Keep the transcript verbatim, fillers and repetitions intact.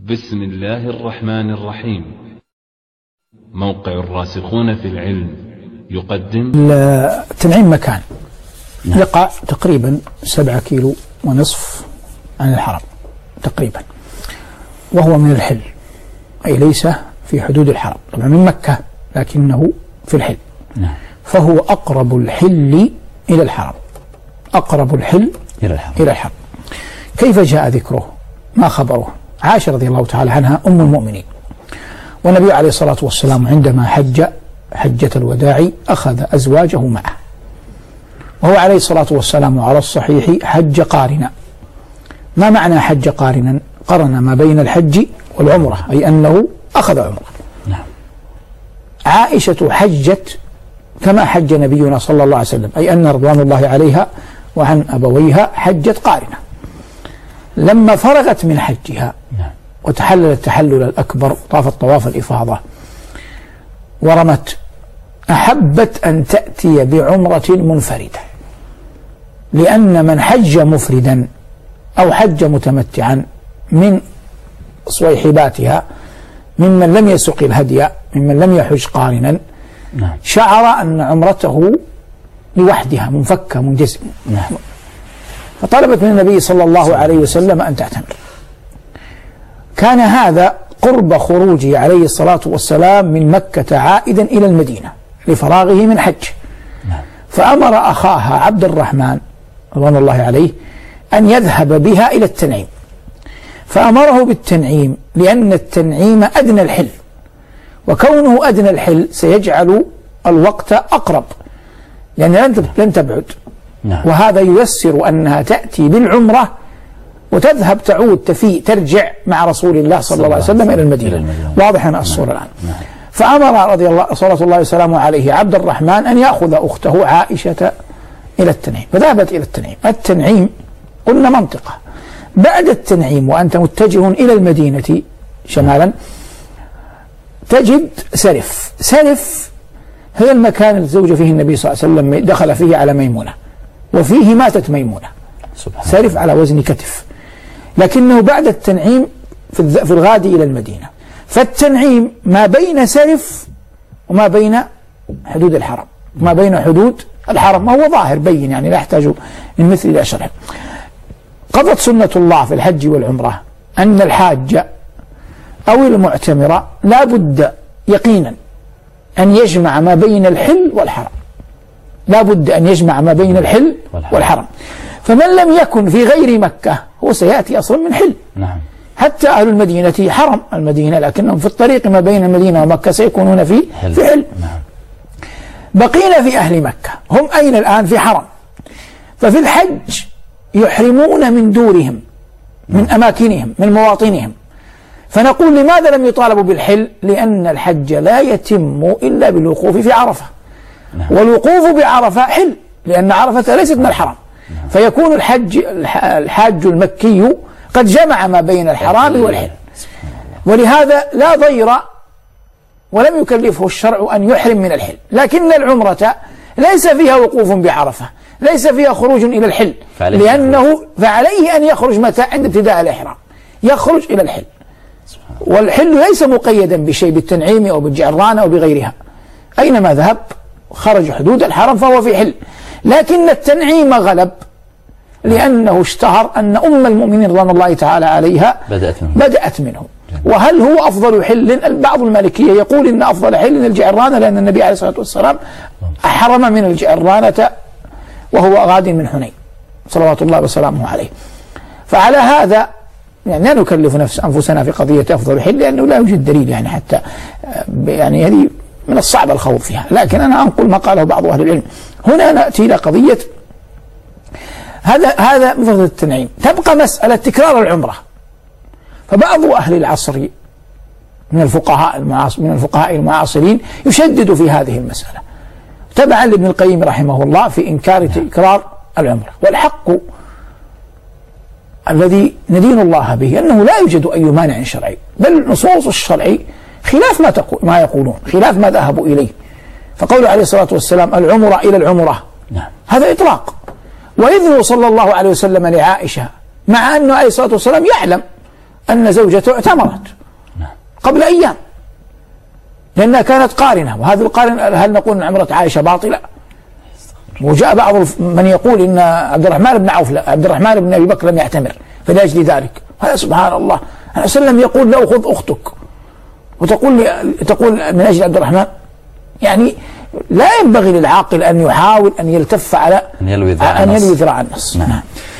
بسم الله الرحمن الرحيم. موقع الراسخون في العلم يقدم التنعيم مكان يقع تقريبا سبعة كيلو ونصف عن الحرم تقريبا، وهو من الحل، أي ليس في حدود الحرم، طبعا من مكة لكنه في الحل، فهو أقرب الحل إلى الحرم، أقرب الحل إلى الحرم. إلى الحرم. كيف جاء ذكره؟ ما خبره؟ عائشة رضي الله تعالى عنها أم المؤمنين، والنبي عليه الصلاة والسلام عندما حج حجة الوداع أخذ أزواجه معه، وهو عليه الصلاة والسلام على الصحيح حج قارنا. ما معنى حج قارنا؟ قرن ما بين الحج والعمرة، أي أنه أخذ عمرة. نعم. عائشة حجت كما حج نبينا صلى الله عليه وسلم، أي أن رضوان الله عليها وعن أبويها حجت قارنة. لما فرغت من حجها وتحلل التحلل الأكبر، طافت طواف الإفاضة ورمت، أحبت أن تأتي بعمرة منفردة، لأن من حج مفردا أو حج متمتعا من صويحباتها ممن لم يسق الهدي، ممن لم يحج قارنا، شعر أن عمرته لوحدها منفكة منجزمة، فطلبت من النبي صلى الله عليه وسلم أن تعتمر. كان هذا قرب خروجه عليه الصلاة والسلام من مكة عائدا إلى المدينة لفراغه من حج، فأمر أخاها عبد الرحمن رضوان الله عليه أن يذهب بها إلى التنعيم، فأمره بالتنعيم لأن التنعيم أدنى الحل، وكونه أدنى الحل سيجعل الوقت أقرب، لأن لن تبعد، وهذا ييسر أنها تأتي بالعمرة وتذهب تعود تفي ترجع مع رسول الله صلى الله عليه وسلم إلى المدينة. واضح أن الصورة الآن. فأمر رضي الله صلى الله وسلامه عليه عبد الرحمن أن يأخذ أخته عائشة إلى التنعيم، فذهبت إلى التنعيم. التنعيم قلنا منطقة، بعد التنعيم وأنت متجه إلى المدينة شمالا تجد سرف. سرف هذا المكان الذي زوج فيه النبي صلى الله عليه وسلم، دخل فيه على ميمونة وفيه ماتت ميمونة. سرف على وزن كتف، لكنه بعد التنعيم في الغادي إلى المدينة. فالتنعيم ما بين سرف وما بين حدود الحرم، ما بين حدود الحرم، ما هو ظاهر بين، يعني لا يحتاج من مثل إلى شرح. قضت سنة الله في الحج والعمرة أن الحاج أو المعتمر لا بد يقينا أن يجمع ما بين الحل والحرم، لا بد أن يجمع ما بين الحل والحرم. فمن لم يكن في غير مكة هو سيأتي أصلا من حل. نعم. حتى أهل المدينة حرم المدينة، لكنهم في الطريق ما بين المدينة ومكة سيكونون في حل. في حل. نعم. بقينا في أهل مكة، هم أين الآن؟ في حرم. ففي الحج يحرمون من دورهم، من أماكنهم، من مواطنهم. فنقول لماذا لم يطالبوا بالحل؟ لأن الحج لا يتم إلا بالوقوف في عرفة. نعم. والوقوف بعرفة حل، لأن عرفة ليست من الحرم. نعم. فيكون الحج الحاج المكي قد جمع ما بين الحرام والحل، ولهذا لا ضير ولم يكلفه الشرع أن يحرم من الحل. لكن العمرة ليس فيها وقوف بعرفة، ليس فيها خروج إلى الحل، لأنه فعليه أن يخرج متى؟ عند ابتداء الإحرام يخرج إلى الحل. والحل ليس مقيدا بشيء، بالتنعيم أو بالجعران أو بغيرها، أينما ذهب خرج حدود الحرم فهو في حل. لكن التنعيم غلب، لأنه اشتهر أن أم المؤمنين رضوان الله تعالى عليها بدأت منه, بدأت منه. وهل هو أفضل حل؟ بعض المالكية يقول إن أفضل حل الجعرانة، لأن النبي عليه الصلاة والسلام أحرم من الجعرانة وهو غاد من حنين صلوات الله وسلامه عليه. فعلى هذا يعني لا نكلف نفس أنفسنا في قضية أفضل حل، لأنه لا يوجد دليل، يعني حتى يعني هذه من الصعب الخوض فيها. لكن أنا أنقل ما قاله بعض أهل العلم. هنا نأتي إلى قضية هذا هذا مثل التنعيم. تبقى مسألة تكرار العمرة. فبعض أهل العصر من الفقهاء المعاصر من الفقهاء المعاصرين يشدد في هذه المسألة، تبعا لابن القيم رحمه الله في إنكار تكرار العمرة. والحق الذي ندين الله به أنه لا يوجد أي مانع شرعي، بل نصوص الشرع خلاف ما تقول ما يقولون، خلاف ما ذهبوا إليه. فقول عليه الصلاة والسلام العمرة إلى العمرة، نعم. هذا إطلاق. وإذنه صلى الله عليه وسلم لعائشة، مع أنه عليه الصلاة والسلام يعلم أن زوجته اعتمرت قبل أيام لأنها كانت قارنة، وهذه القارنة هل نقول أن عمرة عائشة باطلة؟ وجاء بعض من يقول إن عبد الرحمن بن عوف عبد الرحمن بن أبي بكر لم يعتمر فلأجل ذلك. هذا سبحان الله، النبي صلى الله عليه وسلم يقول له خذ أختك وتقول لي تقول من أجل عبد الرحمن. يعني لا ينبغي للعاقل أن يحاول أن يلتف على أن يلوي ذراع النص. نعم.